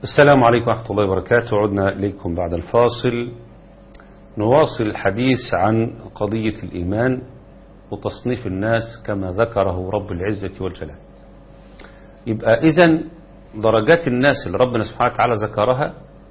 السلام عليكم ورحمة الله وبركاته. عدنا إليكم بعد الفاصل نواصل الحديث عن قضية الإيمان وتصنيف الناس كما ذكره رب العزة والجلال. يبقى إذن درجات الناس اللي ربنا سبحانه وتعالى ذكرها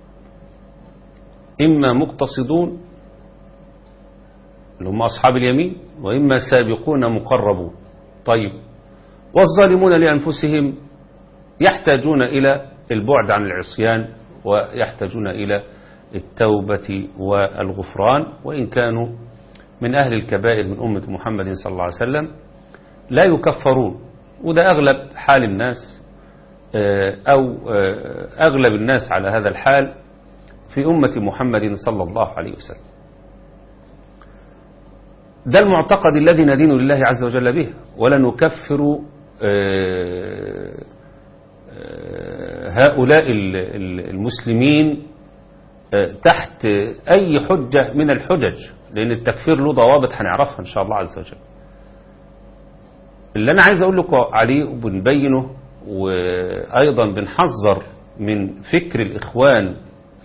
إما مقتصدون اللي هم أصحاب اليمين، وإما سابقون مقربون. طيب، والظالمون لأنفسهم يحتاجون إلى البعد عن العصيان ويحتاجون إلى التوبة والغفران، وإن كانوا من أهل الكبائر من أمة محمد صلى الله عليه وسلم لا يكفرون. وده أغلب حال الناس أو أغلب الناس على هذا الحال في أمة محمد صلى الله عليه وسلم. ده المعتقد الذي ندين لله عز وجل به، ولا نكفر هؤلاء المسلمين تحت أي حجة من الحجج، لأن التكفير له ضوابط هنعرفها إن شاء الله عز وجل. اللي أنا عايز أقول لكم عليه وبنبينه، وأيضا بنحذر من فكر الإخوان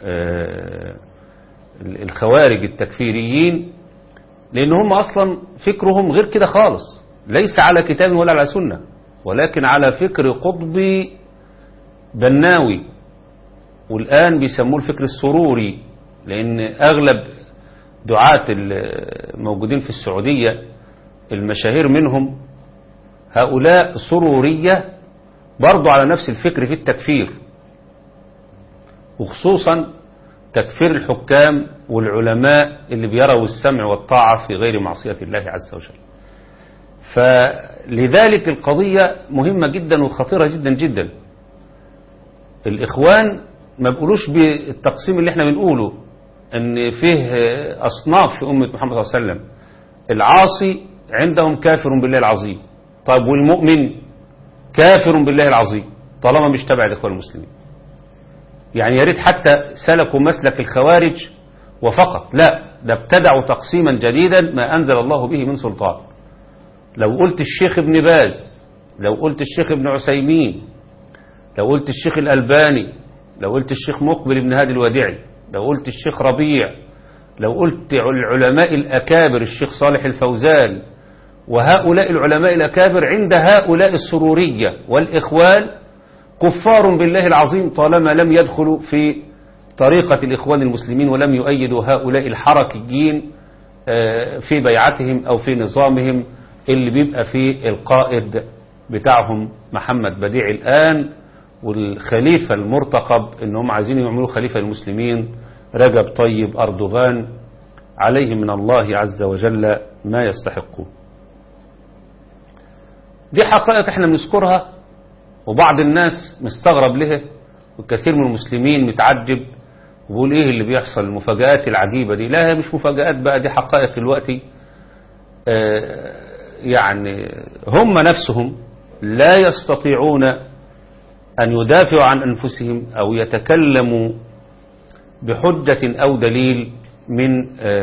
الخوارج التكفيريين، لأن هم أصلا فكرهم غير كده خالص، ليس على كتاب ولا على سنة، ولكن على فكر قطبي بناوي، والآن بيسموه الفكر السروري، لأن أغلب دعاة الموجودين في السعودية المشاهير منهم هؤلاء سرورية برضو على نفس الفكر في التكفير، وخصوصا تكفير الحكام والعلماء اللي بيروا السمع والطاعة في غير معصية الله عز وجل. فلذلك القضية مهمة جدا وخطيرة جدا جدا. الإخوان ما بيقولوش بالتقسيم اللي احنا بنقوله ان فيه أصناف في أمة محمد صلى الله عليه وسلم. العاصي عندهم كافر بالله العظيم، طيب والمؤمن كافر بالله العظيم طالما مش تبع الإخوان المسلمين. يعني يا ريت حتى سلكوا مسلك الخوارج وفقط، لا، ده ابتدعوا تقسيما جديدا ما أنزل الله به من سلطان. لو قلت الشيخ ابن باز، لو قلت الشيخ ابن عثيمين، لو قلت الشيخ الألباني، لو قلت الشيخ مقبل بن هادي الوديعي، لو قلت الشيخ ربيع، لو قلت العلماء الأكابر الشيخ صالح الفوزان، وهؤلاء العلماء الأكابر عند هؤلاء السرورية والإخوان كفار بالله العظيم طالما لم يدخلوا في طريقة الإخوان المسلمين ولم يؤيدوا هؤلاء الحركيين في بيعتهم أو في نظامهم اللي بيبقى فيه القائد بتاعهم محمد بديع الآن، والخليفة المرتقب إنهم عايزين يعملوا خليفة المسلمين رجب طيب أردوغان عليه من الله عز وجل ما يستحقون. دي حقائق احنا بنذكرها، وبعض الناس مستغرب لها، وكثير من المسلمين متعجب وبيقول ايه اللي بيحصل، المفاجآت العجيبة دي. لا، هي مش مفاجآت بقى، دي حقائق دلوقتي. يعني هم نفسهم لا يستطيعون أن يدافعوا عن أنفسهم أو يتكلموا بحجة أو دليل من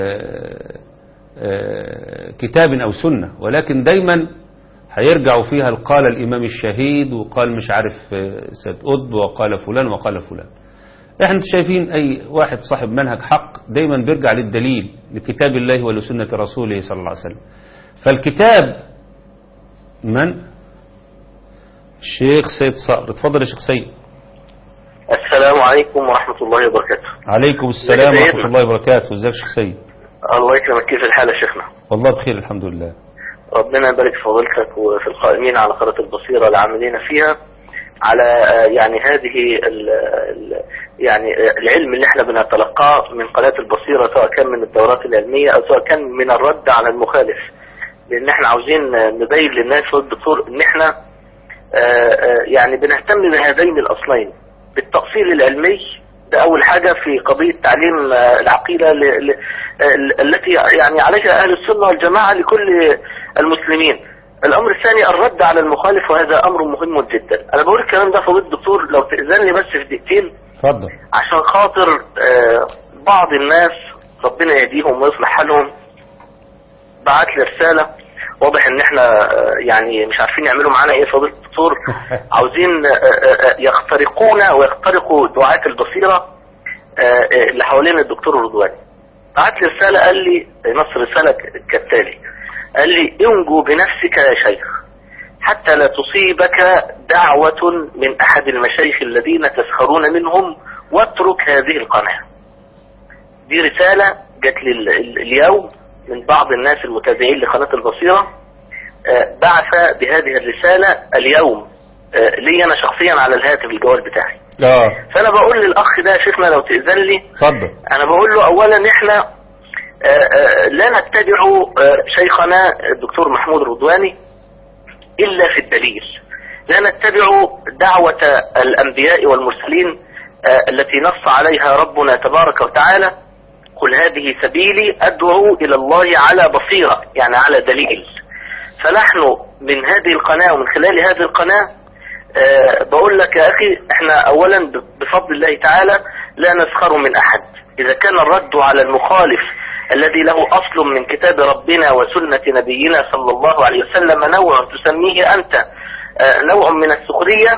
كتاب أو سنة، ولكن دايما هيرجعوا فيها قال الإمام الشهيد، وقال مش عارف سيد قطب، وقال فلان وقال فلان. احنا شايفين أي واحد صاحب منهج حق دايما بيرجع للدليل، لكتاب الله ولسنة رسوله صلى الله عليه وسلم. فالكتاب من؟ الشيخ سيد صقر. اتفضل يا شيخ سيد. السلام عليكم ورحمة الله وبركاته. عليكم السلام ورحمة الله وبركاته. ازيك يا شيخ سيد؟ الله يكرمك، كيف الحال يا شيخنا؟ والله بخير الحمد لله. ربنا يبارك في فضيلتك وفي القائمين على قناة البصيرة العاملين فيها على يعني هذه يعني العلم اللي احنا بنتلقاه من قناة البصيرة، سواء كان من الدورات العلمية أو سواء كان من الرد على المخالف، لأن احنا عاوزين نبين للناس والدكتور ان احنا يعني بنهتم بهذين الأصلين، بالتأصيل العلمي، ده أول حاجة في قضية تعليم العقيدة التي يعني عليها أهل السنة والجماعة لكل المسلمين. الأمر الثاني الرد على المخالف، وهذا أمر مهم جدا. أنا بقول الكلام ده فضيلة الدكتور لو تأذن لي بس في دقيقتين. اتفضل. عشان خاطر بعض الناس ربنا يهديهم ويصلح حالهم بعت لي رسالة واضح ان احنا يعني مش عارفين يعملوا معانا ايه فضيلة الدكتور. عاوزين يخترقونا ويخترقوا دعاة البصيرة اللي حوالين الدكتور الرضواني. بعت لي رسالة، قال لي نص رسالة كالتالي: قال لي انجو بنفسك يا شيخ حتى لا تصيبك دعوة من احد المشايخ الذين تسخرون منهم واترك هذه القناة. دي رسالة جات لي اليوم من بعض الناس المتابعين لقناة البصيرة، بعث بهذه الرسالة اليوم لي أنا شخصيا على الهاتف الجوال بتاعي. فأنا بقول للأخ ده شيخنا لو تأذن لي، اتفضل. أنا بقول له أولا إحنا لا نتبع شيخنا الدكتور محمود الرضواني إلا في الدليل، لا نتبع دعوة الأنبياء والمرسلين التي نص عليها ربنا تبارك وتعالى: قل هذه سبيلي أدعو إلى الله على بصيرة، يعني على دليل. فنحن من هذه القناة ومن خلال هذه القناة بقول لك يا أخي، احنا أولا بفضل الله تعالى لا نسخر من أحد. إذا كان الرد على المخالف الذي له أصل من كتاب ربنا وسنة نبينا صلى الله عليه وسلم نوع تسميه أنت نوع من السخرية،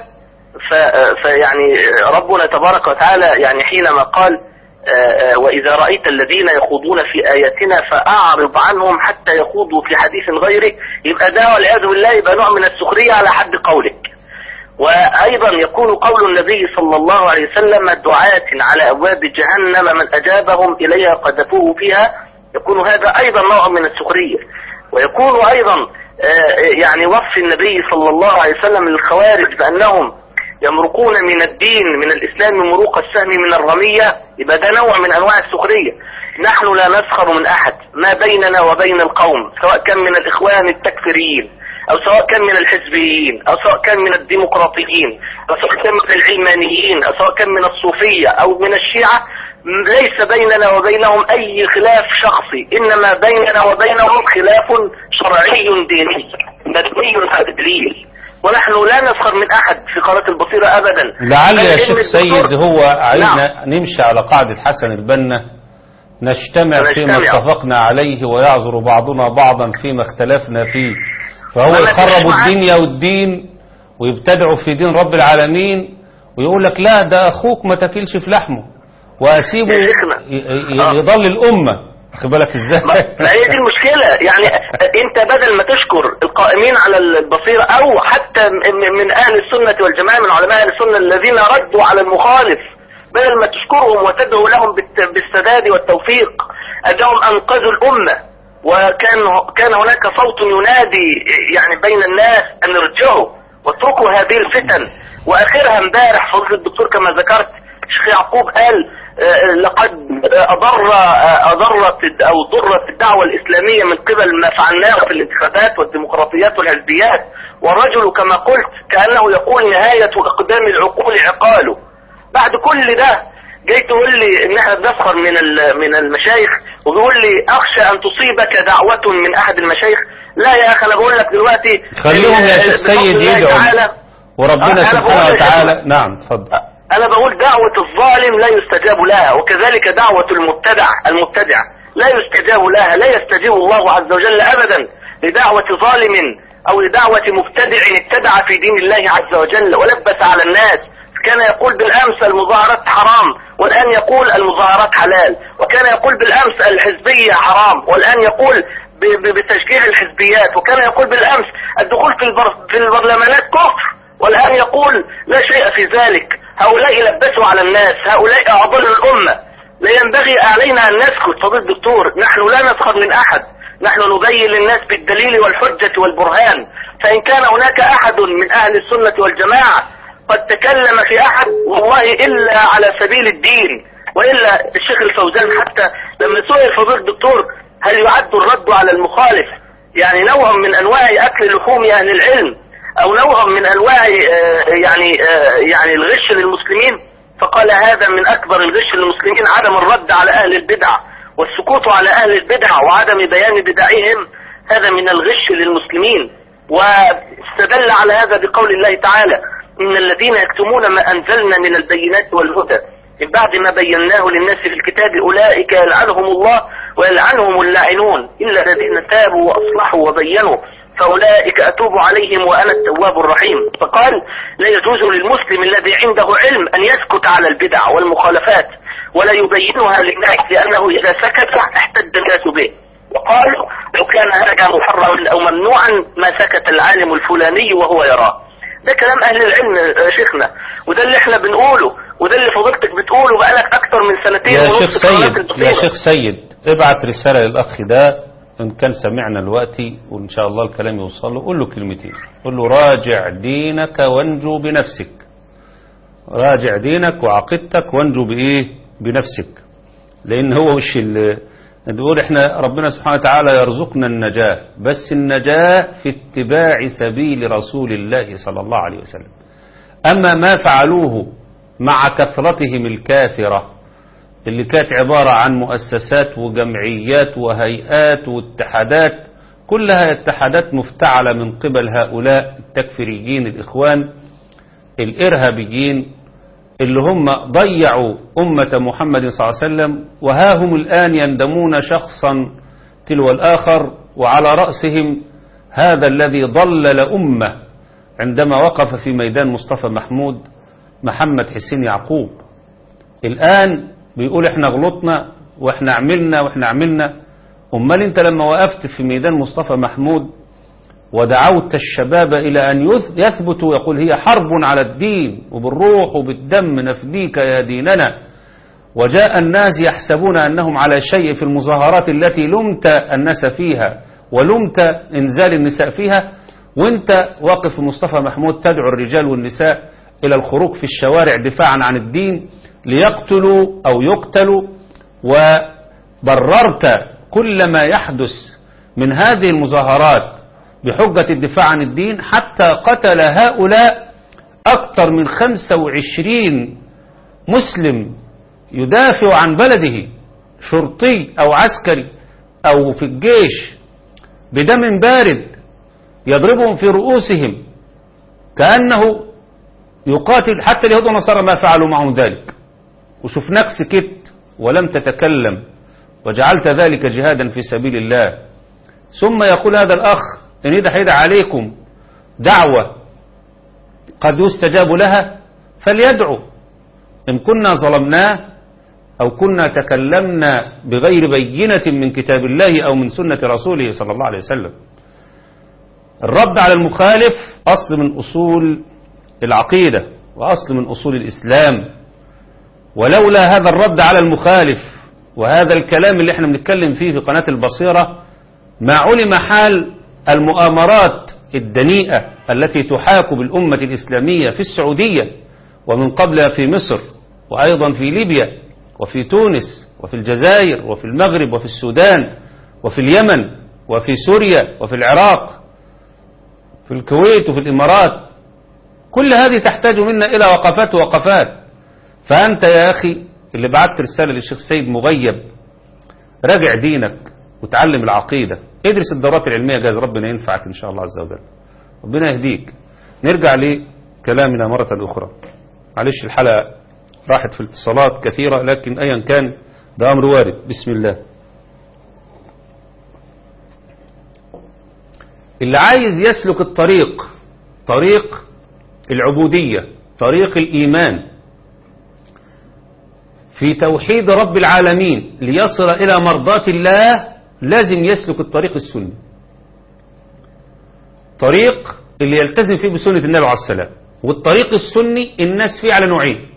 فيعني ربنا تبارك وتعالى يعني حينما قال: وإذا رأيت الذين يخوضون في آياتنا فأعرض عنهم حتى يخوضوا في حديث غيره، يبقى ده والعياذ بالله يبقى نوع من السخرية على حد قولك. وأيضا يكون قول النبي صلى الله عليه وسلم: دعاة على أبواب جهنم من أجابهم إليها قذفوه فيها، يكون هذا أيضا نوع من السخرية. ويكون أيضا يعني وصف النبي صلى الله عليه وسلم للخوارج بأنهم يمرقون من الدين من الإسلام مروق السهم من الرمية، يبقى ده نوع من أنواع السخرية. نحن لا نسخر من أحد، ما بيننا وبين القوم سواء كان من الإخوان التكفيريين أو سواء كان من الحزبيين أو سواء كان من الديمقراطيين أو سواء كان من العلمانيين أو سواء كان من الصوفية أو من الشيعة، ليس بيننا وبينهم أي خلاف شخصي، إنما بيننا وبينهم خلاف شرعي ديني مبني على الدليل. ونحن لا نسخر من أحد في قناة البصيرة أبدا. لعل يا شيخ سيد هو عايزنا نمشي على قاعدة حسن البنا: نجتمع فيما اتفقنا عليه ويعذر بعضنا بعضا فيما اختلفنا فيه. فهو يخرب الدنيا والدين ويبتدعوا في دين رب العالمين ويقول لك لا ده أخوك ما تاكلش في لحمه وأسيبه يضل الأمة. خد بالك ازاي؟ ما هي دي المشكلة. يعني انت بدل ما تشكر القائمين على البصيرة او حتى من اهل السنة والجماعة من علماء اهل السنة الذين ردوا على المخالف، بدل ما تشكرهم وتدعو لهم بالسداد والتوفيق، انهم انقذوا الامة. وكان هناك صوت ينادي يعني بين الناس ان ارجعوا واتركوا هذه الفتن. واخرها امبارح فضل الدكتور كما ذكرت الشيخ يعقوب قال: لقد أضرت أو ضرت الدعوة الإسلامية من قبل ما فعلناه في الانتخابات والديمقراطيات والحزبيات. والرجل كما قلت كأنه يقول: نهاية أقدام العقول عقاله. بعد كل ده جاي تقول لي إن احنا بنسخر من المشايخ، وبيقول لي: أخشى أن تصيبك دعوة من أحد المشايخ. لا يا أخي، أنا بقول لك دلوقتي خليهم يا شيخ سيد يدعوا وربنا سبحانه وتعالى. نعم اتفضل. أنا بقول دعوة الظالم لا يستجاب لها، وكذلك دعوة المبتدع لا يستجاب لها. لا يستجيب الله عز وجل أبدا لدعوة ظالم أو لدعوة مبتدع ابتدع في دين الله عز وجل ولبس على الناس. كان يقول بالأمس المظاهرات حرام والآن يقول المظاهرات حلال، وكان يقول بالأمس الحزبية حرام والآن يقول بتشجيع الحزبيات، وكان يقول بالأمس الدخول في البرلمانات كفر والآن يقول لا شيء في ذلك. هؤلاء لبسوا على الناس، هؤلاء أضلوا الأمة. لا ينبغي علينا أن نسكت فضيلة الدكتور. نحن لا نسخر من أحد، نحن نبين للناس بالدليل والحجة والبرهان. فإن كان هناك أحد من أهل السنة والجماعة قد تكلم في أحد والله إلا على سبيل الدين. وإلا الشيخ الفوزان حتى لما سئل فضيلة الدكتور هل يعد الرد على المخالف يعني نوع من أنواع أكل لحوم أهل العلم أو نوع من أنواع يعني الغش للمسلمين، فقال: هذا من أكبر الغش للمسلمين عدم الرد على أهل البدع والسكوت على أهل البدع وعدم بيان بدعهم، هذا من الغش للمسلمين. واستدل على هذا بقول الله تعالى: إن الذين يكتمون ما أنزلنا من البينات والهدى من بعد ما بيناه للناس في الكتاب أولئك يلعنهم الله ويلعنهم اللاعنون إلا الذين تابوا وأصلحوا وبينوا فأولئك أتوب عليهم وأنا التواب الرحيم. فقال لا يجوز للمسلم الذي عنده علم أن يسكت على البدع والمخالفات ولا يبينها للناس، لأنه إذا سكت احتج الناس به. وقال لو كان هذا محرما أو ممنوعا ما سكت العالم الفلاني وهو يراه. ده كلام أهل العلم شيخنا، وده اللي احنا بنقوله، وده اللي فضلتك بتقوله بقالك أكتر من سنتين يا شيخ سيد ابعت رسالة للأخ ده إن كان سمعنا دلوقتي، وإن شاء الله الكلام يوصل له، قول له كلمتين، قول له راجع دينك وانجو بنفسك، راجع دينك وعقيدتك وانجو بإيه؟ بنفسك. لأن هو وش اللي نقول احنا ربنا سبحانه وتعالى يرزقنا النجاة، بس النجاة في اتباع سبيل رسول الله صلى الله عليه وسلم. أما ما فعلوه مع كثرتهم الكافرة اللي كانت عبارة عن مؤسسات وجمعيات وهيئات واتحادات، كلها اتحادات مفتعلة من قبل هؤلاء التكفيريين الإخوان الإرهابيين اللي هم ضيعوا أمة محمد صلى الله عليه وسلم، وها هم الآن يندمون شخصا تلو الآخر، وعلى رأسهم هذا الذي ضلل أمة عندما وقف في ميدان مصطفى محمود محمد حسين يعقوب. الآن بيقول احنا غلطنا واحنا عملنا. امال انت لما وقفت في ميدان مصطفى محمود ودعوت الشباب الى ان يثبتوا، يقول هي حرب على الدين وبالروح وبالدم نفديك يا ديننا، وجاء الناس يحسبون انهم على شيء في المظاهرات التي لمت الناس فيها ولمت انزال النساء فيها، وانت واقف في مصطفى محمود تدعو الرجال والنساء الى الخروج في الشوارع دفاعا عن الدين ليقتلوا أو يقتلوا، وبررت كل ما يحدث من هذه المظاهرات بحجة الدفاع عن الدين، حتى قتل هؤلاء أكثر من 25 مسلم يدافع عن بلده، شرطي أو عسكري أو في الجيش، بدم بارد يضربهم في رؤوسهم كأنه يقاتل. حتى اليهود والنصارى ما فعلوا معهم ذلك، وشفناك سكت ولم تتكلم وجعلت ذلك جهادا في سبيل الله. ثم يقول هذا الأخ إن إذا حيد عليكم دعوة قد يستجاب لها فليدعو، إن كنا ظلمناه أو كنا تكلمنا بغير بينة من كتاب الله أو من سنة رسوله صلى الله عليه وسلم. الرد على المخالف أصل من أصول العقيدة وأصل من أصول الإسلام، ولولا هذا الرد على المخالف وهذا الكلام اللي احنا بنتكلم فيه في قناة البصيرة ما علم حال المؤامرات الدنيئة التي تحاك بالأمة الإسلامية في السعودية ومن قبلها في مصر وأيضا في ليبيا وفي تونس وفي الجزائر وفي المغرب وفي السودان وفي اليمن وفي سوريا وفي العراق في الكويت وفي الإمارات. كل هذه تحتاج منا إلى وقفات. فأنت يا أخي اللي بعت رسالة للشيخ سيد مغيب، راجع دينك وتعلم العقيدة، ادرس الدورات العلمية، جاز ربنا ينفعك إن شاء الله عز وجل، ربنا يهديك. نرجع لكلامنا مرة أخرى، معلش الحلقة راحت في الاتصالات كثيرة، لكن أيا كان ده أمر وارد. بسم الله. اللي عايز يسلك الطريق، طريق العبودية، طريق الإيمان في توحيد رب العالمين ليصل إلى مرضاة الله، لازم يسلك الطريق السني، طريق اللي يلتزم فيه بسنة النبي عليه السلام. والطريق السني الناس فيه على نوعين.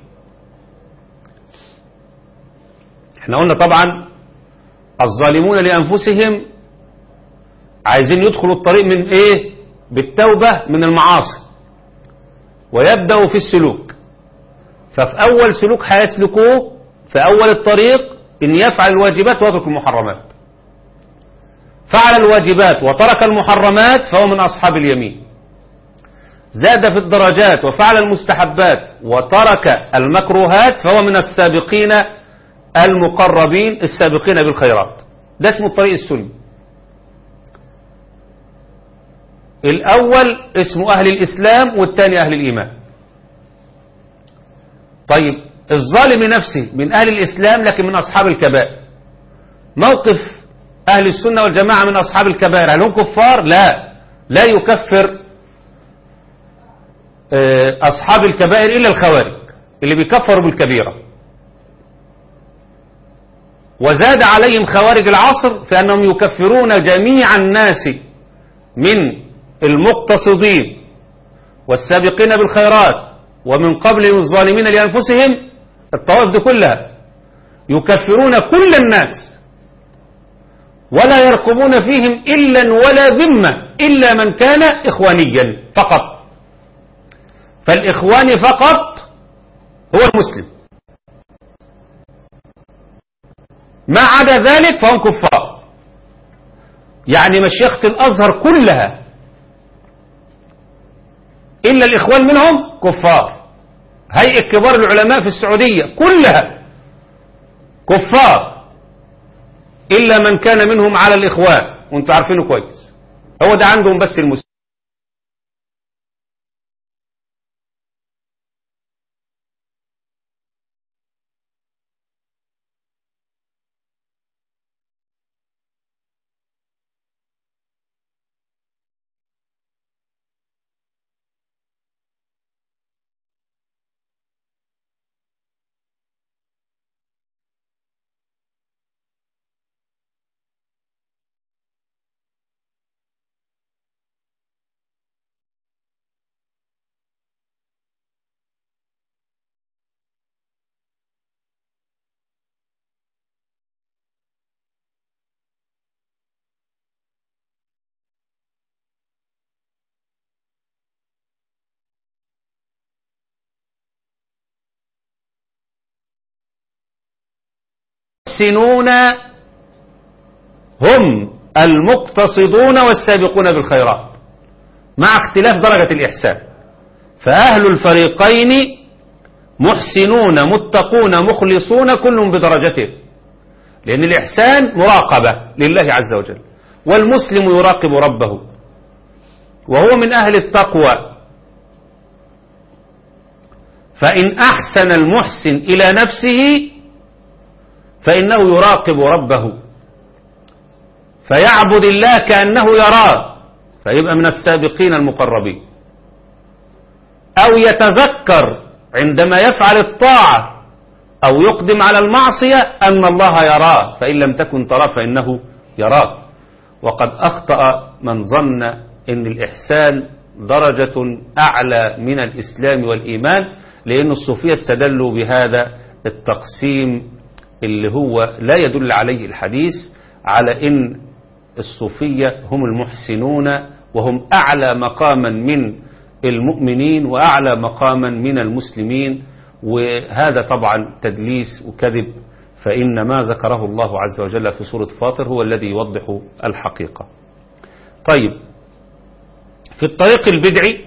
احنا قلنا طبعا الظالمون لأنفسهم عايزين يدخلوا الطريق من ايه؟ بالتوبة من المعاصي ويبدأوا في السلوك. ففي أول سلوك هيسلكوه في أول الطريق إن يفعل الواجبات ويترك المحرمات. فعل الواجبات وترك المحرمات فهو من أصحاب اليمين. زاد في الدرجات وفعل المستحبات وترك المكروهات فهو من السابقين المقربين السابقين بالخيرات. ده اسمه الطريق السني. الأول اسمه أهل الإسلام والثاني أهل الإيمان. طيب الظالم نفسه من أهل الإسلام لكن من أصحاب الكبائر، موقف أهل السنة والجماعة من أصحاب الكبائر، هل هم كفار؟ لا يكفر أصحاب الكبائر إلا الخوارج اللي بيكفروا بالكبيرة. وزاد عليهم خوارج العصر في أنهم يكفرون جميع الناس من المقتصدين والسابقين بالخيرات ومن قبلهم الظالمين لأنفسهم، الطوائف دي كلها يكفرون كل الناس ولا يرقبون فيهم إلا ولا ذمة إلا من كان إخوانيا فقط. فالإخواني فقط هو المسلم، ما عدا ذلك فهم كفار. يعني مشيخة الأزهر كلها إلا الإخوان منهم كفار، هيئة كبار العلماء في السعودية كلها كفار إلا من كان منهم على الإخوان، وانتوا عارفينه كويس، هو ده عندهم بس المسلم. المحسنون هم المقتصدون والسابقون بالخيرات مع اختلاف درجة الإحسان، فأهل الفريقين محسنون متقون مخلصون كل بدرجته، لأن الإحسان مراقبة لله عز وجل، والمسلم يراقب ربه وهو من أهل التقوى. فإن أحسن المحسن إلى نفسه فإنه يراقب ربه فيعبد الله كأنه يراه، فيبقى من السابقين المقربين. أو يتذكر عندما يفعل الطاعة أو يقدم على المعصية أن الله يراه، فإن لم تكن تراه فإنه يراك. وقد أخطأ من ظن أن الإحسان درجة أعلى من الإسلام والإيمان، لأن الصوفية استدلوا بهذا التقسيم اللي هو لا يدل عليه الحديث، على أن الصوفية هم المحسنون وهم أعلى مقاما من المؤمنين وأعلى مقاما من المسلمين، وهذا طبعا تدليس وكذب، فإن ما ذكره الله عز وجل في سورة فاطر هو الذي يوضح الحقيقة. طيب، في الطريق البدعي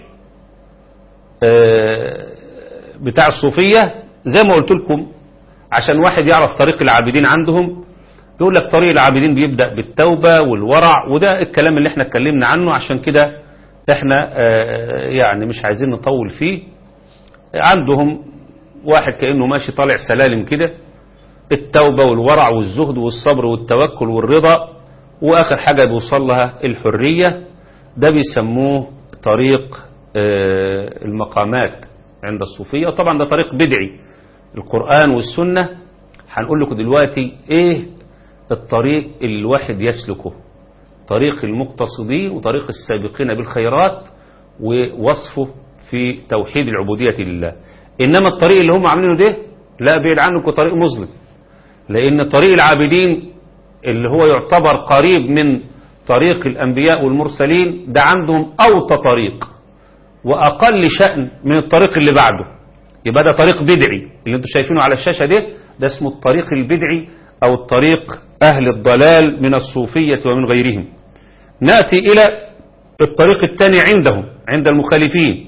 بتاع الصوفية زي ما قلت لكم، عشان واحد يعرف طريق العابدين عندهم، يقول لك طريق العابدين بيبدأ بالتوبة والورع، وده الكلام اللي احنا اتكلمنا عنه، عشان كده احنا يعني مش عايزين نطول فيه. عندهم واحد كأنه ماشي طالع سلالم كده، التوبة والورع والزهد والصبر والتوكل والرضا، وآخر حاجة بيوصل لها الحرية. ده بيسموه طريق المقامات عند الصوفية، وطبعا ده طريق بدعي. القرآن والسنة هنقول لكم دلوقتي ايه الطريق اللي الواحد يسلكه، طريق المقتصدين وطريق السابقين بالخيرات، ووصفه في توحيد العبودية لله. إنما الطريق اللي هم عاملينه ده لا، بعيد عنكم طريق مظلم، لأن طريق العابدين اللي هو يعتبر قريب من طريق الأنبياء والمرسلين ده عندهم أوطى طريق وأقل شأن من الطريق اللي بعده، يبقى ده طريق بدعي. اللي انتم شايفينه على الشاشة ده اسمه الطريق البدعي أو الطريق أهل الضلال من الصوفية ومن غيرهم. نأتي إلى الطريق الثاني عندهم عند المخالفين،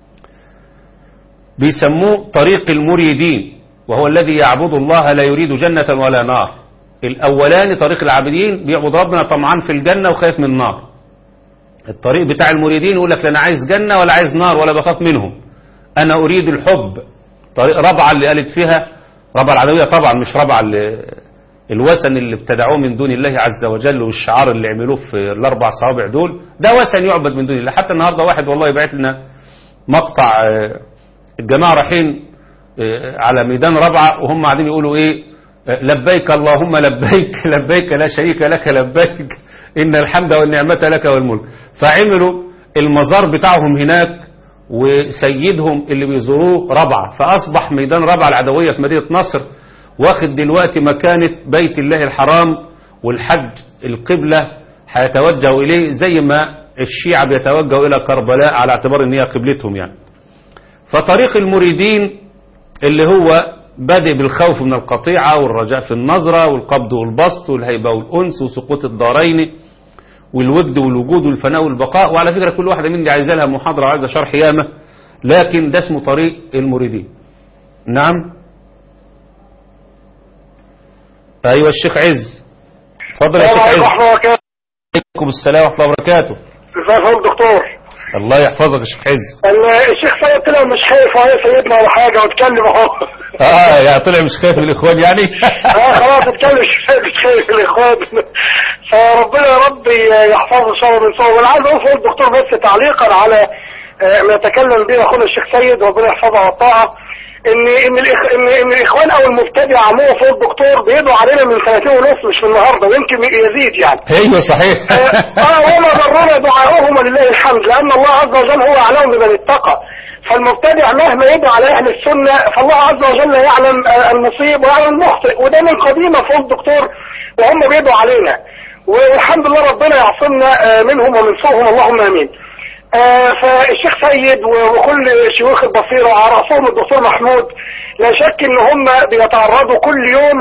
بيسموه طريق المريدين، وهو الذي يعبد الله لا يريد جنة ولا نار. الأولاني طريق العابدين بيعبد ربنا طمعان في الجنة وخايف من النار. الطريق بتاع المريدين يقول لك لا أنا عايز جنة ولا عايز نار ولا بخاف منهم، أنا أريد الحب. طريق ربعة اللي قالت فيها ربعة العدوية، طبعا مش ربعة الوثن اللي ابتدعوه من دون الله عز وجل والشعار اللي عملوه في الاربع صوابع دول، ده وثن يعبد من دون الله. حتى النهارده واحد والله يبعت لنا مقطع، الجماعه رايحين على ميدان ربعه وهم قاعدين يقولوا ايه، لبيك اللهم لبيك لبيك لا شريك لك لبيك ان الحمد والنعمه لك والملك. فعملوا المزار بتاعهم هناك وسيدهم اللي بيزوروه ربعه، فاصبح ميدان ربعه العدويه في مدينه نصر واخد دلوقتي مكانه بيت الله الحرام، والحج القبله هيتوجهوا اليه زي ما الشيعة بيتوجهوا الى كربلاء على اعتبار ان هي قبلتهم يعني. فطريق المريدين اللي هو بادئ بالخوف من القطيعة والرجاء في النظرة والقبض والبسط والهيبة والأنس وسقوط الدارين والود والوجود والفناء والبقاء. وعلى فكرة كل واحدة من دي عايزة لها محاضرة وعايزة شرح يامة، لكن ده اسمه طريق المريدين. نعم. أيوة الشيخ عز، اتفضل يا شيخ عز. عليكم السلام ورحمة الله وبركاته. ازيك يا دكتور؟ الله يحفظك يا شيخ عز. الشيخ سيد طلع مش خايف وهي سيدنا ولا حاجه واتكلم اهو. يعني طلع مش خايف من الاخوان يعني. خلاص اتكلم، مش خايف من الاخوان. فربنا يا رب يحفظه ان شاء الله من سوء. وانا عايز اقول الدكتور بس تعليقا على ما يتكلم به اخونا الشيخ سيد ربنا يحفظه على الطاعه، ان الاخوان او المبتدع عموما فوق الدكتور بيدعوا علينا من 2 ونص مش من النهارده، ويمكن يزيد يعني. ايوه صحيح. وما ضرنا دعاؤهم ولله الحمد، لان الله عز وجل هو اعلم بمن اتقى. فالمبتدع مهما يدعو على اهل السنه فالله عز وجل يعلم المصيب ويعلم المخطئ، وده من قديمه فوق الدكتور وهم بيدعوا علينا، والحمد لله ربنا يعصمنا منهم ومن سوءهم اللهم امين. فالشيخ سيد وكل شيوخ البصيرة وعلى رأسهم الدكتور محمود لا شك ان هم بيتعرضوا كل يوم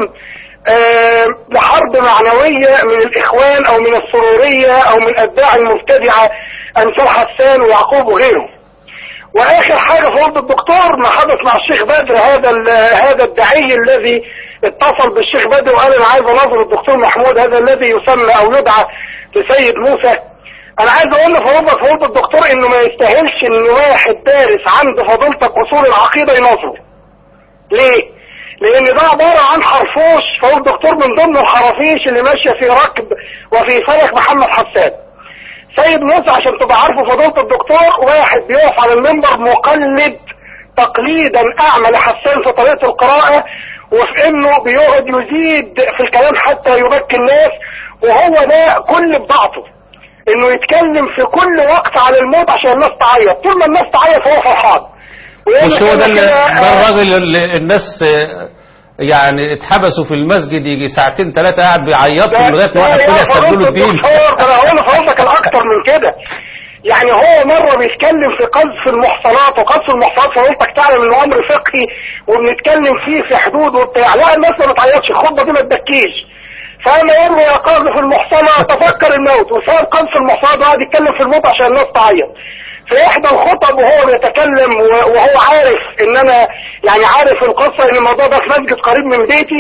لحرب معنوية من الاخوان او من السرورية او من اتباع المبتدعة امثال حسان ويعقوب وغيرهم. واخر حاجة في وقت الدكتور ما حدث مع الشيخ بدر، هذا الداعي الذي اتصل بالشيخ بدر وقال انا عايز انظر الدكتور محمود، هذا الذي يسمى او يدعى لسيد موسى. انا عايز اقول لفضيلة الدكتور انه ما يستاهلش ان واحد دارس عند فضيلتك اصول العقيدة ينظره. ليه؟ لان ده عبارة عن حرفوش، فهو الدكتور من ضمن الحرافيش اللي ماشية في ركب وفي فلك محمد حسان. سيد موسى عشان تبقى عارفه فضيلة الدكتور واحد بيقف على المنبر مقلد تقليدا اعمى لحسان في طريقة القراءة، وفي انه بيقعد يزيد في الكلام حتى يبكي الناس، وهو ده كل بضاعته، انه يتكلم في كل وقت على الموت عشان الناس تعيط. طول ما الناس تعيط فهو فرحان. مش هو ده الراجل اللي الناس يعني اتحبسوا في المسجد يجي 2 3 قاعد بيعيطوا لغايه ما واحد طلع سجل له الدين. انا هقول لحضرتك الاكتر من كده. يعني هو مره بيتكلم في قذف المحصنات، وقذف المحصنات فضيلتك تعلم انه امر فقهي وبنتكلم فيه في حدود وبتاع. لا الناس ما بتعيطش، الخطبه دي ما تبكيش. فانا يروي يا قاذف المحصنه تفكر الموت، وسبب قذف المحصنات قاعد يتكلم في الموت عشان الناس تعيط. في احدى الخطب وهو بيتكلم وهو عارف ان انا يعني عارف القصه ان الموضوع ده في مسجد قريب من بيتي،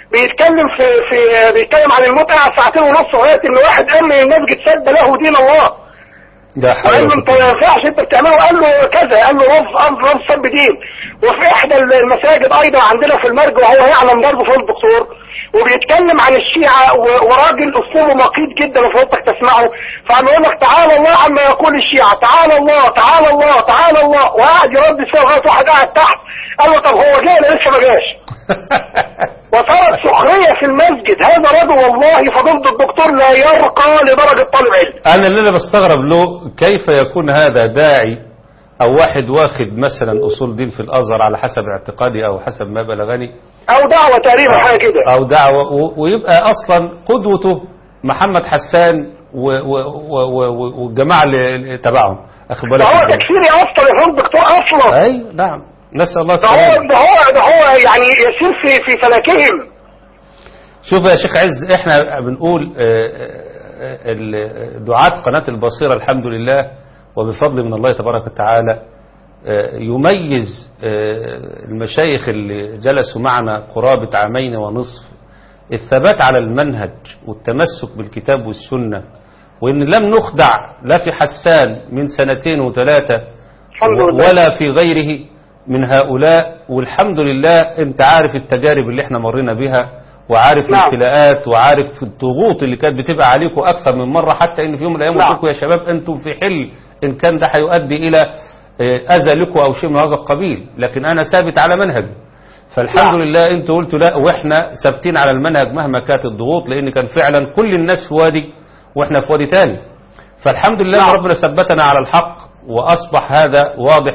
بيتكلم عن الموت قاعد 2 ونص لغايه ان واحد قام من المسجد سد له دين الله. قال له انت ما ينفعش انت بتعمله، قال له كذا، قال له رفض سب دين. وفي احدى المساجد ايضا عندنا في المرج وهو يعلم برضه فوق الدكتور، وبيتكلم عن الشيعة وراجل اسلوبه نقيض جدا وفضلتك تسمعه، فعم يقول لك تعالى الله عما يقول الشيعة، تعالى الله تعالى الله تعالى الله، وقاعد يرد فيها لغايه واحد قاعد تحت قال له طب هو جاي ولا لسه ما جاش؟ وصارت سخرية في المسجد. هذا رجل والله فضيلة الدكتور لا يرقى لدرجة طالب علم. انا اللي بستغرب له كيف يكون هذا داعي او واحد واخد مثلا اصول دين في الازهر على حسب اعتقادي او حسب ما بلغني، او دعوة تقريبا حاجة كده، او دعوة، ويبقى اصلا قدوته محمد حسان والجماعة اللي تبعهم. ده هو تكفيري اصلا يا فندم الدكتور اصلا. اي نعم، نسأل الله السلامة. ده هو يعني يسير في فلكهم. شوف يا شيخ عز، احنا بنقول دعاة قناة البصيرة الحمد لله وبفضل من الله تبارك وتعالى يميز المشايخ اللي جلسوا معنا قرابة 2.5 عام الثبات على المنهج والتمسك بالكتاب والسنة، وإن لم نخدع لا في حسان من 2 و3 ولا في غيره من هؤلاء. والحمد لله انت عارف التجارب اللي احنا مرينا بها وعارف نعم. الابتلاءات وعارف الضغوط اللي كانت بتبقى عليكم أكثر من مرة، حتى إن في يوم من الأيام قلت لكم يا شباب أنتم في حل إن كان ده هيؤدي إلى أذى لكم أو شيء من هذا القبيل، لكن أنا ثابت على منهجي. فالحمد لله أنتوا قلتوا لا، وإحنا ثابتين على المنهج مهما كانت الضغوط، لأن كان فعلا كل الناس في وادي وإحنا في وادي تاني. فالحمد لله ربنا ثبتنا على الحق، وأصبح هذا واضح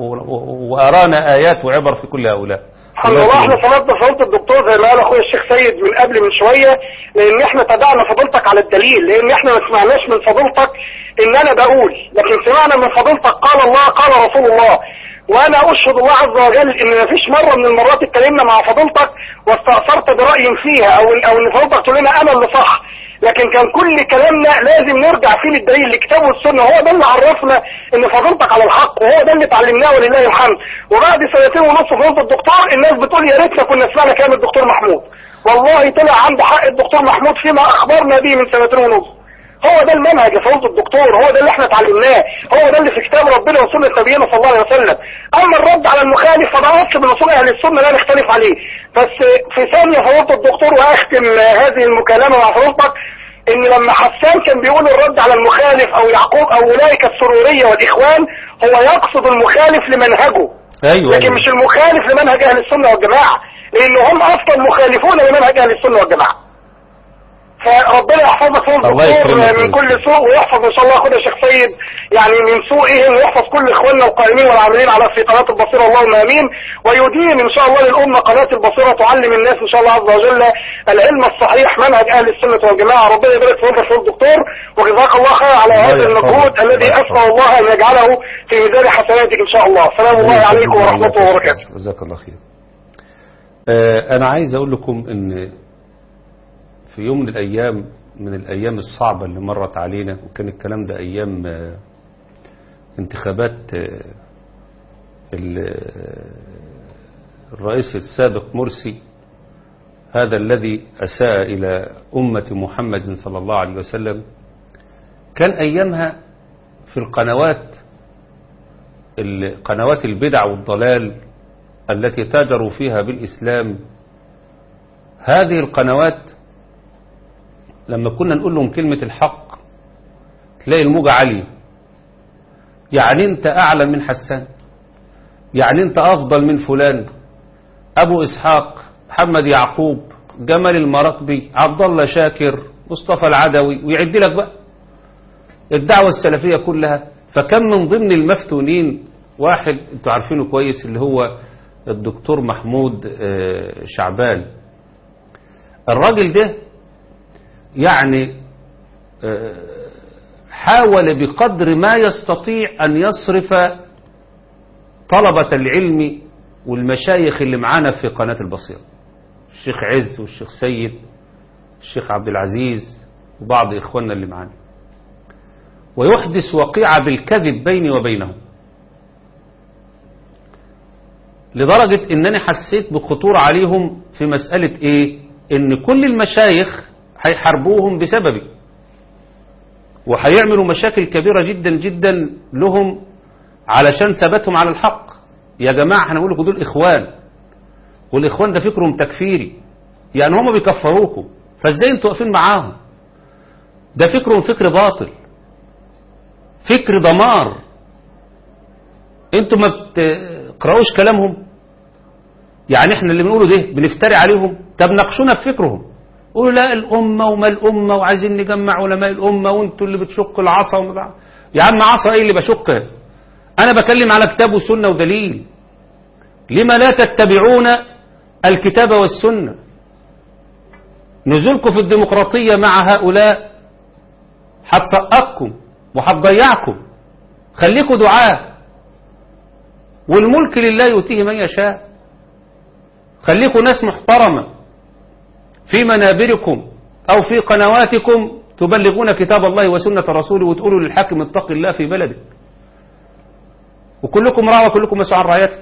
وأرانا آيات وعبر في كل هؤلاء. الحمد لله. احنا صلاتنا فضيلة الدكتور زي ما قال اخويا الشيخ سيد من شويه، لان احنا تابعنا فضيلتك على الدليل، لان احنا ما سمعناش من فضيلتك ان انا بقول، لكن سمعنا من فضيلتك قال الله قال رسول الله. وانا اشهد الله عز وجل ان ما فيش مره من المرات اتكلمنا مع فضيلتك واستأثرت برأي فيها او ان فضيلتك تقول لنا انا اللي صح، لكن كان كل كلامنا لازم نرجع فيه للدليل، للكتاب والسنه. هو ده اللي عرفنا ان فضيلتك على الحق، وهو ده اللي اتعلمناه ولله الحمد. وبعد 2.5 سنين فضيلة الدكتور الناس بتقول يا ريتنا كنا سمعنا كلام الدكتور محمود. والله طلع عنده حق الدكتور محمود فيما اخبرنا به من 2.5 سنين. هو ده المنهج يا فضيلة الدكتور، هو ده اللي احنا اتعلمناه، هو ده اللي في كتاب ربنا وسنة نبينا صلى الله عليه وسلم. اما الرد على المخالف فده اصل من اصول اهل السنه لا نختلف عليه. بس في ثانيه فضيلة الدكتور واختم هذه المكالمه مع فضيلتك، ان لما حسان كان بيقول الرد على المخالف او يعقوب او اولئك السروريه والاخوان، هو يقصد المخالف لمنهجه. أيوة. لكن مش المخالف لمنهج اهل السنه والجماعه، لان هم اصلا مخالفون لمنهج اهل السنه والجماعه. فربنا يحفظك فضيلة الدكتور من كل سوء، ويحفظ ان شاء الله اخونا الشيخ سيد يعني من سوءهم، ويحفظ كل اخواننا القائمين والعاملين على في قناه البصيره، اللهم امين. ويدين ان شاء الله للامه قناه البصيره تعلم الناس ان شاء الله عز وجل العلم الصحيح منهج اهل السنه والجماعه. ربنا يبارك فيك يا الدكتور، وجزاك الله خير على هذا المجهود الذي اسال الله ان يجعله في ميزان حسناتك ان شاء الله. سلام الله عليكم ورحمته وبركاته. جزاك الله خير. انا عايز اقول لكم ان في يوم من الأيام الصعبة اللي مرت علينا، وكان الكلام ده أيام انتخابات الرئيس السابق مرسي، هذا الذي أساء إلى أمة محمد صلى الله عليه وسلم. كان أيامها في قنوات البدع والضلال التي تاجروا فيها بالإسلام، هذه القنوات لما كنا نقول لهم كلمة الحق تلاقي الموجة عالية، يعني انت اعلى من حسان، يعني انت افضل من فلان، ابو اسحاق، محمد يعقوب، جمال المراقبي، عبد الله شاكر، مصطفى العدوي، ويعد لك بقى الدعوة السلفية كلها. فكم من ضمن المفتونين واحد انتوا عارفينه كويس اللي هو الدكتور محمود شعبان. الراجل ده يعني حاول بقدر ما يستطيع أن يصرف طلبة العلم والمشايخ اللي معانا في قناة البصيرة، الشيخ عز والشيخ سيد الشيخ عبد العزيز وبعض إخواننا اللي معانا، ويحدث وقيعة بالكذب بيني وبينهم، لدرجة أنني حسيت بخطورة عليهم في مسألة إيه؟ إن كل المشايخ هيحاربوهم بسببي، وهيعملوا مشاكل كبيرة جدا جدا لهم علشان ثباتهم على الحق. يا جماعة هنقول لكم دول إخوان، والإخوان ده فكرهم تكفيري، يعني هم بيكفروكم، فازاي انتوا واقفين معاهم؟ ده فكرهم فكر باطل، فكر دمار، انتوا ما بتقرأوش كلامهم. يعني احنا اللي بنقوله ده بنفتري عليهم؟ طب ناقشونا في فكرهم، قولوا لا الأمة وما الأمة وعايزين نجمع علماء الأمة وانتوا اللي بتشق العصا يا عم عصا ايه اللي بشقها؟ أنا بكلم على كتاب وسنة ودليل. لما لا تتبعون الكتاب والسنة؟ نزولكم في الديمقراطية مع هؤلاء هتسقطكم وهتضيعكم. خليكم دعاة، والملك لله يؤتيه من يشاء. خليكم ناس محترمة في منابركم أو في قنواتكم تبلغون كتاب الله وسنة رسوله وتقولوا للحاكم اتق الله في بلدك. وكلكم راع وكلكم مسؤول عن رعيته.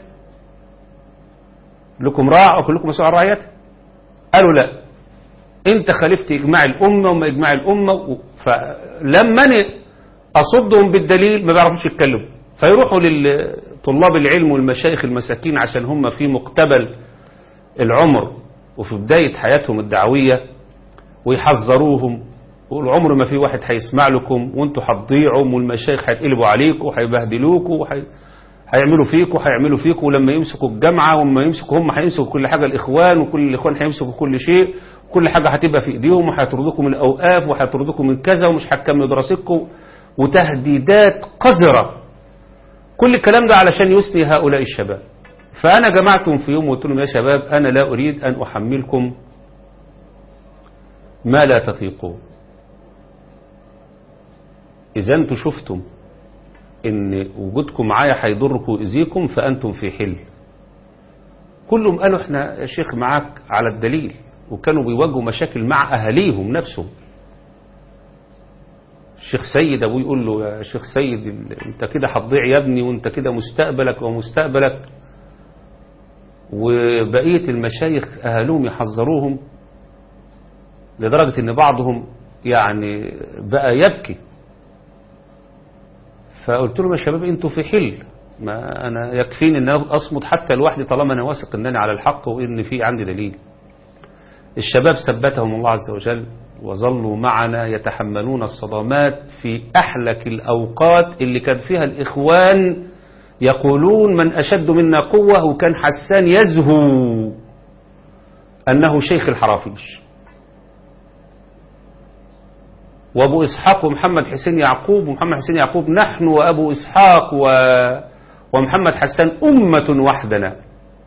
كلكم راع وكلكم مسؤول عن رعيته. قالوا لا، انت خالفت اجماع الامه وما اجماع الامه. فلما اصدهم بالدليل ما بيعرفوش يتكلموا، فيروحوا للطلاب العلم والمشايخ المساكين عشان هم في مقتبل العمر وفي بداية حياتهم الدعوية ويحذروهم ويقولوا عمر ما في واحد هيسمع لكم وانتوا هتضيعوا والمشايخ هيتقلبوا عليكم وهيبهدلوكوا وهيعملوا فيكم ولما يمسكوا الجامعة وما يمسكوا هم هيمسكوا كل حاجة الإخوان وكل الإخوان هيمسكوا كل شيء كل حاجة هتبقى في إيديهم وهيطردوكم من الأوقاف وهيطردوكم من كذا ومش هتكملوا دراستكم وتهديدات قذرة. كل الكلام ده علشان يثني هؤلاء الشباب. فأنا جمعتهم في يوم وقلت لهم يا شباب أنا لا أريد أن أحملكم ما لا تطيقون. إذا أنتم شفتم إن وجودكم معايا هيضركم ويأذيكم فأنتم في حل. كلهم قالوا إحنا يا شيخ معاك على الدليل، وكانوا بيواجهوا مشاكل مع أهاليهم نفسهم. الشيخ سيد أبوه يقول له يا شيخ سيد أنت كده هتضيع يا ابني وأنت كده مستقبلك ومستقبلك. وبقية المشايخ أهالهم يحذروهم لدرجة إن بعضهم يعني بقى يبكي. فقلت لهم يا شباب أنتوا في حل، ما أنا يكفيني أن أصمد حتى لوحدي طالما أنا واثق أنني على الحق وإن في عندي دليل. الشباب ثبتهم الله عز وجل وظلوا معنا يتحملون الصدمات في أحلك الأوقات اللي كان فيها الإخوان يقولون من أشد منا قوة، وكان حسان يزهو أنه شيخ الحرافيش، وأبو إسحاق ومحمد حسين يعقوب ومحمد حسين يعقوب نحن وأبو إسحاق ومحمد حسان أمة وحدنا،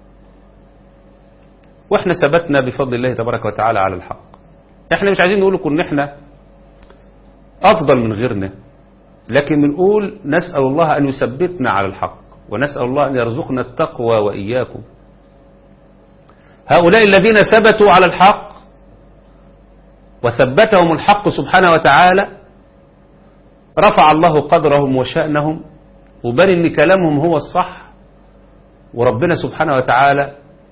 وإحنا ثبتنا بفضل الله تبارك وتعالى على الحق. إحنا مش عايزين نقول لكم إن إحنا أفضل من غيرنا، لكن بنقول نسأل الله أن يثبتنا على الحق ونسأل الله أن يرزقنا التقوى وإياكم. هؤلاء الذين ثبتوا على الحق وثبتهم الحق سبحانه وتعالى رفع الله قدرهم وشأنهم وبان ان كلامهم هو الصح، وربنا سبحانه وتعالى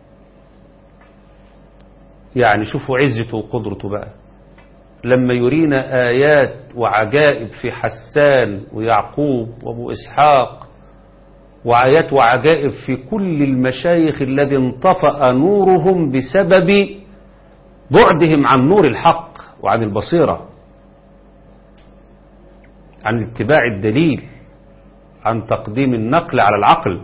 يعني شوفوا عزته وقدرته بقى لما يرينا آيات وعجائب في حسان ويعقوب وابو إسحاق وآيات وعجائب في كل المشايخ الذي انطفأ نورهم بسبب بعدهم عن نور الحق وعن البصيرة، عن اتباع الدليل، عن تقديم النقل على العقل.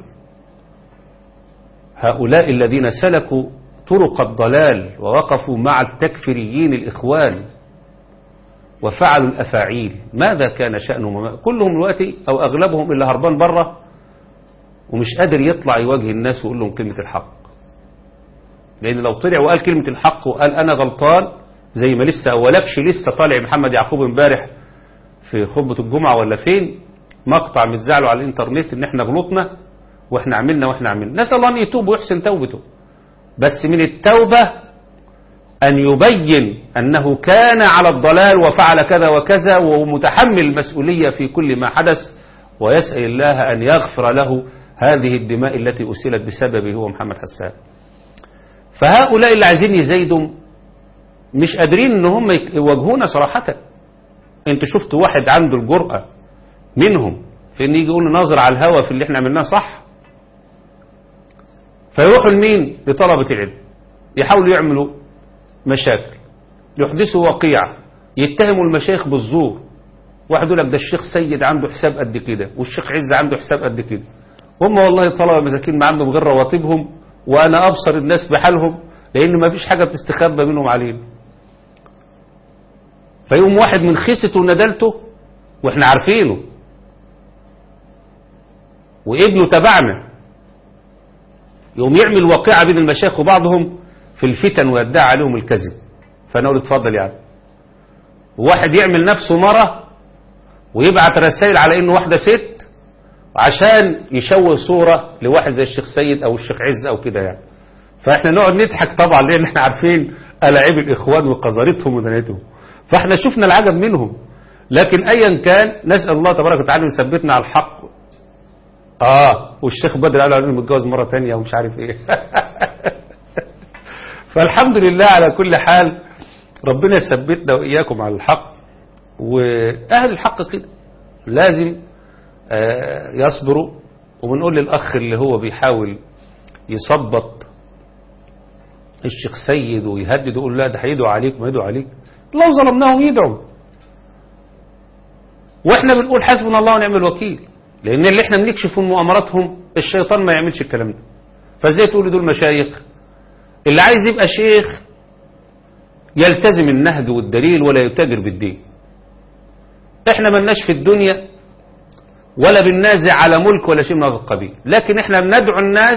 هؤلاء الذين سلكوا طرق الضلال ووقفوا مع التكفيريين الإخوان وفعلوا الأفاعيل، ماذا كان شأنهم؟ كلهم دلوقتي أو أغلبهم اللي هربان بره ومش قادر يطلع يواجه الناس ويقول لهم كلمة الحق. لأن لو طلع وقال كلمة الحق وقال أنا غلطان زي ما لسه أولكش لسه طالع محمد يعقوب امبارح في خطبة الجمعة ولا فين مقطع متزعله على الانترنت إن احنا غلطنا واحنا عملنا نسأل الله أن يتوب ويحسن توبته، بس من التوبة أن يبين أنه كان على الضلال وفعل كذا وكذا ومتحمل المسؤولية في كل ما حدث، ويسأل الله أن يغفر له هذه الدماء التي أسلت بسببه هو محمد حسان. فهؤلاء اللي عايزين يزيدوا مش قادرين ان هم يواجهونا صراحة. انت شفت واحد عنده الجرأة منهم في ان يجي يقول نظر على الهوى في اللي احنا عملناه صح، فيروحوا لمين؟ لطلبة العلم يحاولوا يعملوا مشاكل، يحدثوا وقيعة، يتهموا المشايخ بالزور. واحد يقول لك ده الشيخ سيد عنده حساب قد كده والشيخ عز عنده حساب قد كده، هم والله طلبة مساكين ما عندهم غير رواتبهم، وانا ابصر الناس بحالهم لان ما فيش حاجة بتستخبى منهم علينا. فيقوم واحد من خيسته وندلته واحنا عارفينه وابنه تبعنا يقوم يعمل واقعة بين المشايخ وبعضهم في الفتن ويدعي عليهم الكذب. فانا اقول اتفضل يعني. وواحد يعمل نفسه مرة ويبعت رسائل على انه واحدة ست عشان يشوه صورة لواحد زي الشيخ سيد او الشيخ عز او كده يعني. فاحنا نقعد نضحك طبعا لان احنا عارفين ألاعيب الاخوان وقذارتهم ودنيتهم، فاحنا شفنا العجب منهم. لكن ايا كان نسأل الله تبارك وتعالى يثبتنا على الحق. والشيخ بدر قال انه متجوز مرة تانية ومش عارف ايه. فالحمد لله على كل حال ربنا يثبتنا واياكم على الحق. واهل الحق كده لازم يصبروا. وبنقول للاخ اللي هو بيحاول يصبط الشيخ سيد ويهدد ويقول لا ده هيدعوا عليك وما يدعوا عليك. لو ظلمناهم يدعوا، واحنا بنقول حسبنا الله ونعم الوكيل، لان اللي احنا بنكشف من مؤامراتهم الشيطان ما يعملش الكلام ده. فازاي تقولوا دول مشايخ؟ اللي عايز يبقى شيخ يلتزم النهج والدليل ولا يتاجر بالدين. احنا ملناش في الدنيا ولا بننازع على ملك ولا شيء من هذا القبيل، لكن احنا بندعو الناس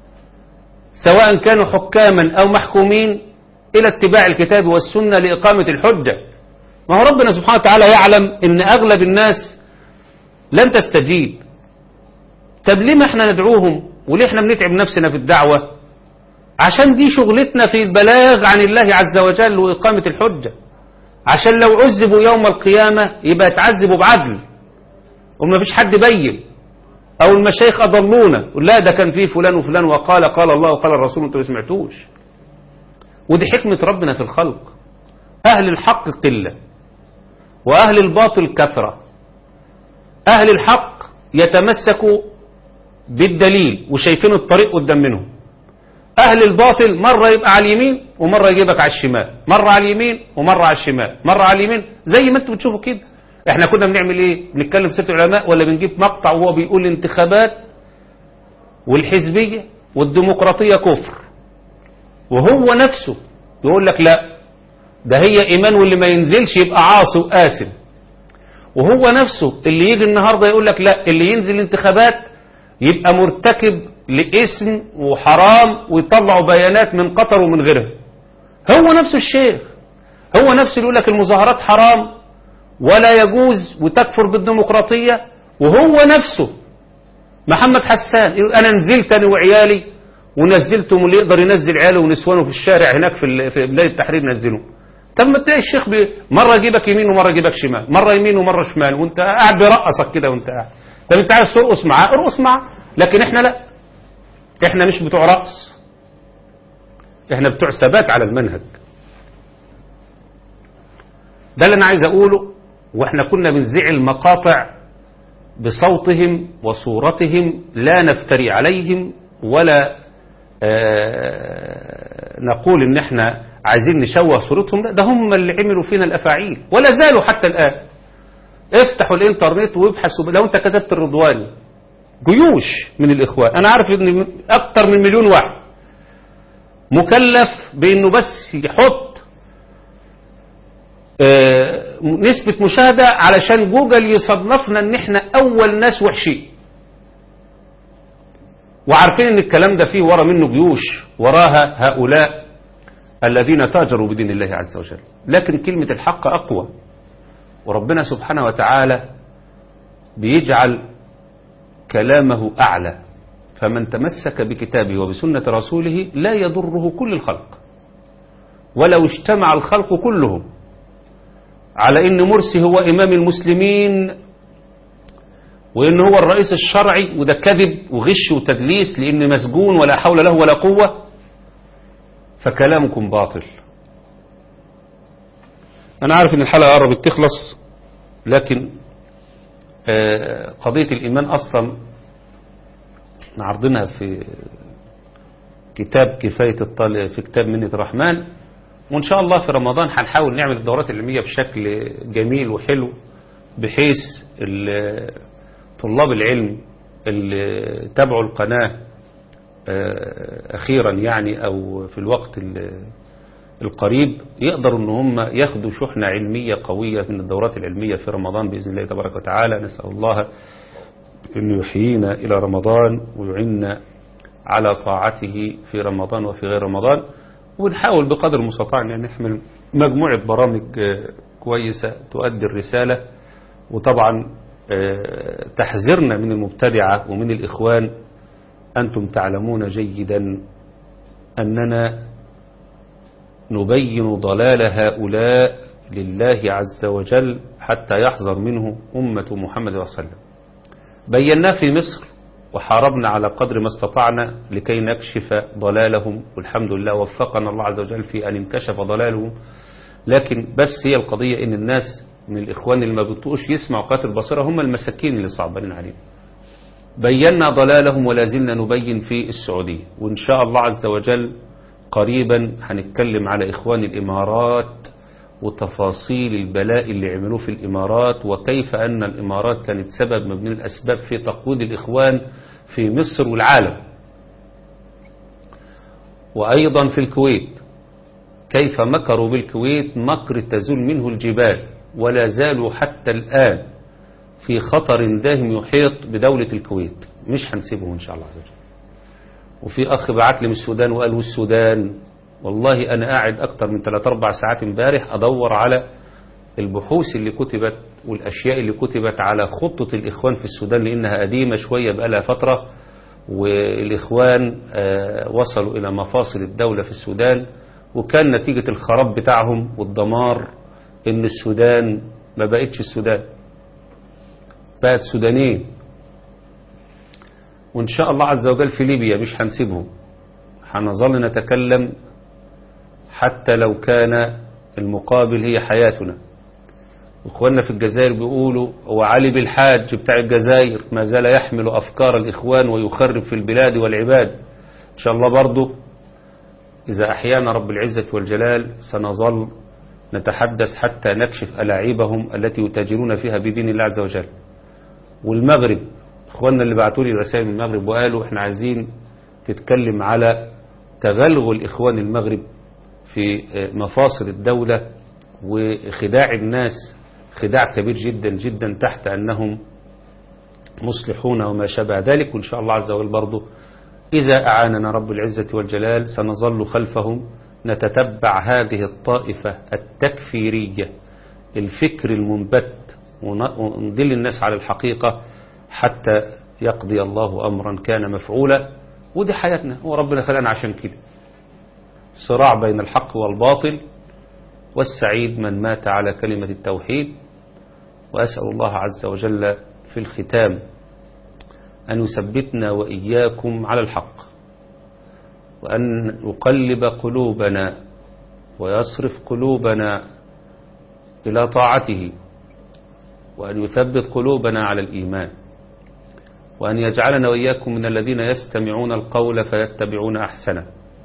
سواء كانوا حكاما او محكومين الى اتباع الكتاب والسنة لإقامة الحجة. ما هو ربنا سبحانه وتعالى يعلم ان اغلب الناس لن تستجيب. طب ليه ما احنا ندعوهم وليه احنا بنتعب نفسنا في الدعوة؟ عشان دي شغلتنا في البلاغ عن الله عز وجل وإقامة الحجة، عشان لو عذبوا يوم القيامة يبقى يتعذبوا بعدل وما فيش حد بين. او المشايخ اضلونا لا ده كان فيه فلان وفلان وقال قال الله وقال الرسول انتوا ما سمعتوش. ودي حكمة ربنا في الخلق، اهل الحق قلة واهل الباطل كثرة. اهل الحق يتمسكوا بالدليل وشايفين الطريق قدام منهم، اهل الباطل مرة يبقى على اليمين ومرة يجيبك على الشمال، مرة على اليمين ومرة على الشمال، مرة على اليمين زي ما انتوا بتشوفوا كده. احنا كنا بنعمل ايه؟ بنتكلم في سيرة العلماء ولا بنجيب مقطع وهو بيقول الانتخابات والحزبية والديمقراطية كفر، وهو نفسه يقول لك لا ده هي ايمان واللي ما ينزلش يبقى عاصي وآثم، وهو نفسه اللي يجي النهاردة يقول لك لا اللي ينزل الانتخابات يبقى مرتكب لاسم وحرام ويطلعوا بيانات من قطر ومن غيرها. هو نفسه الشيخ، هو نفسه اللي يقول لك المظاهرات حرام ولا يجوز وتكفر بالديمقراطية، وهو نفسه محمد حسان يقول أنا نزلت أنا وعيالي ونزلتهم اللي يقدر ينزل عياله ونسوانه في الشارع هناك في بلاد التحرير نزلوه. طب ما تلاقي الشيخ مرة يجيبك يمين ومرة يجيبك شمال، مرة يمين ومرة شمال، وانت قاعد بيرقصك كده وانت قاعد. طب انت عايز ترقص معاه ارقص معاه، لكن احنا لا، احنا مش بتوع رقص، احنا بتوع ثبات على المنهج. ده اللي انا عايز اقوله. واحنا كنا بنذيع مقاطع بصوتهم وصورتهم لا نفتري عليهم ولا نقول ان احنا عايزين نشوه صورتهم، لا ده هم اللي عملوا فينا الافاعيل ولا زالوا حتى الان. افتحوا الانترنت وابحثوا، لو انت كتبت الرضواني جيوش من الاخوان، انا عارف ان اكتر من 1,000,000 واحد مكلف بانه بس يحط نسبة مشاهدة علشان جوجل يصنفنا ان احنا اول ناس وحشين، وعارفين ان الكلام ده فيه ورا منه جيوش وراها هؤلاء الذين تاجروا بدين الله عز وجل. لكن كلمة الحق اقوى، وربنا سبحانه وتعالى بيجعل كلامه اعلى، فمن تمسك بكتابه وبسنة رسوله لا يضره كل الخلق ولو اجتمع الخلق كلهم على ان مرسي هو امام المسلمين وان هو الرئيس الشرعي، وده كذب وغش وتدليس لان مسجون ولا حول له ولا قوة، فكلامكم باطل. انا عارف ان الحلقة قربت تخلص، لكن قضية الايمان اصلا عرضناها في كتاب كفاية الطالب، في كتاب منة الرحمن، وإن شاء الله في رمضان هنحاول نعمل الدورات العلمية بشكل جميل وحلو، بحيث طلاب العلم اللي تابعوا القناة أخيرا يعني أو في الوقت القريب يقدروا أن هم ياخدوا شحنة علمية قوية من الدورات العلمية في رمضان بإذن الله تبارك وتعالى. نسأل الله أن يحيينا إلى رمضان ويعيننا على طاعته في رمضان وفي غير رمضان، ونحاول بقدر المستطاع أن نحمل مجموعة برامج كويسة تؤدي الرسالة. وطبعا تحذرنا من المبتدعة ومن الإخوان. أنتم تعلمون جيدا أننا نبين ضلال هؤلاء لله عز وجل حتى يحذر منه أمة محمد صلى الله عليه وسلم. بيناه في مصر وحاربنا على قدر ما استطعنا لكي نكشف ضلالهم، والحمد لله وفقنا الله عز وجل في أن انكشف ضلالهم. لكن بس هي القضية إن الناس من الإخوان اللي ما بيطوش يسمعوا قناة البصيرة هم المساكين اللي صعبانين عليهم. بينا ضلالهم ولا زلنا نبين في السعودية، وإن شاء الله عز وجل قريبا هنتكلم على إخوان الإمارات وتفاصيل البلاء اللي عملوه في الإمارات، وكيف أن الإمارات كانت سبب من الأسباب في تقويض الإخوان في مصر والعالم. وأيضا في الكويت كيف مكروا بالكويت مكر تزول منه الجبال، ولا زالوا حتى الآن في خطر داهم يحيط بدولة الكويت، مش هنسيبهم إن شاء الله عز وجل. وفي أخ بعت لي من السودان وقال والسودان، والله أنا قاعد أكتر من 3-4 ساعات امبارح أدور على البحوث اللي كتبت والأشياء اللي كتبت على خطة الإخوان في السودان، لأنها قديمة شوية بقالها فترة، والإخوان وصلوا إلى مفاصل الدولة في السودان، وكان نتيجة الخراب بتاعهم والدمار إن السودان ما بقتش السودان، بقت سودانين. وإن شاء الله عز وجل في ليبيا مش هنسيبهم، هنظل نتكلم حتى لو كان المقابل هي حياتنا. إخواننا في الجزائر بيقولوا وعلي بالحاج بتاع الجزائر ما زال يحمل أفكار الإخوان ويخرب في البلاد والعباد. إن شاء الله برضو إذا أحيانا رب العزة والجلال سنظل نتحدث حتى نكشف ألاعيبهم التي يتاجرون فيها بدين الله عز وجل. والمغرب إخواننا اللي بعتوا لي رسائل من المغرب وقالوا إحنا عايزين تتكلم على تغلغل إخوان المغرب في مفاصل الدولة وخداع الناس خداع كبير جدا جدا تحت أنهم مصلحون وما شابه ذلك. وإن شاء الله عز وجل برضو إذا أعاننا رب العزة والجلال سنظل خلفهم نتتبع هذه الطائفة التكفيرية الفكر المنبت وندل الناس على الحقيقة حتى يقضي الله أمرا كان مفعولا. ودي حياتنا وربنا خلقنا عشان كده، صراع بين الحق والباطل، والسعيد من مات على كلمة التوحيد. وأسأل الله عز وجل في الختام أن يثبتنا وإياكم على الحق، وأن يقلب قلوبنا ويصرف قلوبنا إلى طاعته، وأن يثبت قلوبنا على الإيمان، وأن يجعلنا وإياكم من الذين يستمعون القول فيتبعون أحسنه.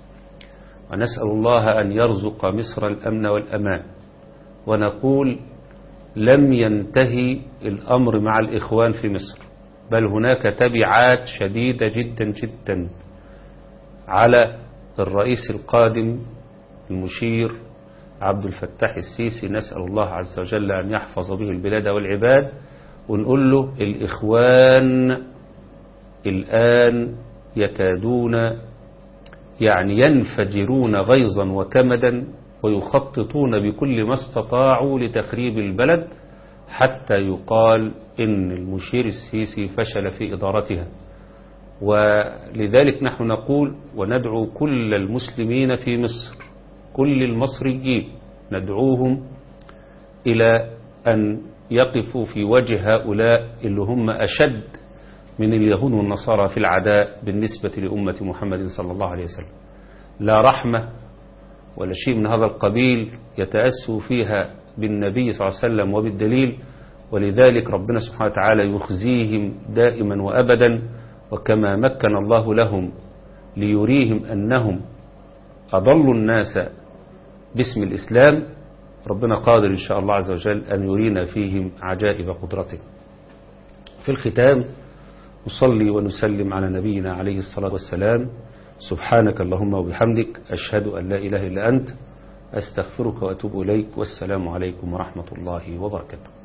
ونسأل الله أن يرزق مصر الأمن والأمان. ونقول لم ينتهي الأمر مع الإخوان في مصر، بل هناك تبعات شديدة جدا جدا على الرئيس القادم المشير عبد الفتاح السيسي. نسأل الله عز وجل أن يحفظ به البلاد والعباد، ونقول له الإخوان الآن يكادون ينفجرون غيظا وكمدا، ويخططون بكل ما استطاعوا لتخريب البلد حتى يقال إن المشير السيسي فشل في إدارتها. ولذلك نحن نقول وندعو كل المسلمين في مصر، كل المصريين ندعوهم إلى أن يقفوا في وجه هؤلاء اللي هم أشد من اليهود والنصارى في العداء بالنسبة لأمة محمد صلى الله عليه وسلم. لا رحمة ولا شيء من هذا القبيل يتأسوا فيها بالنبي صلى الله عليه وسلم وبالدليل. ولذلك ربنا سبحانه وتعالى يخزيهم دائما وأبدا، وكما مكن الله لهم ليريهم أنهم أضلوا الناس باسم الإسلام، ربنا قادر إن شاء الله عز وجل أن يرينا فيهم عجائب قدرته. في الختام نصلي ونسلم على نبينا عليه الصلاة والسلام. سبحانك اللهم وبحمدك، أشهد أن لا إله إلا أنت، أستغفرك وأتوب إليك، والسلام عليكم ورحمة الله وبركاته.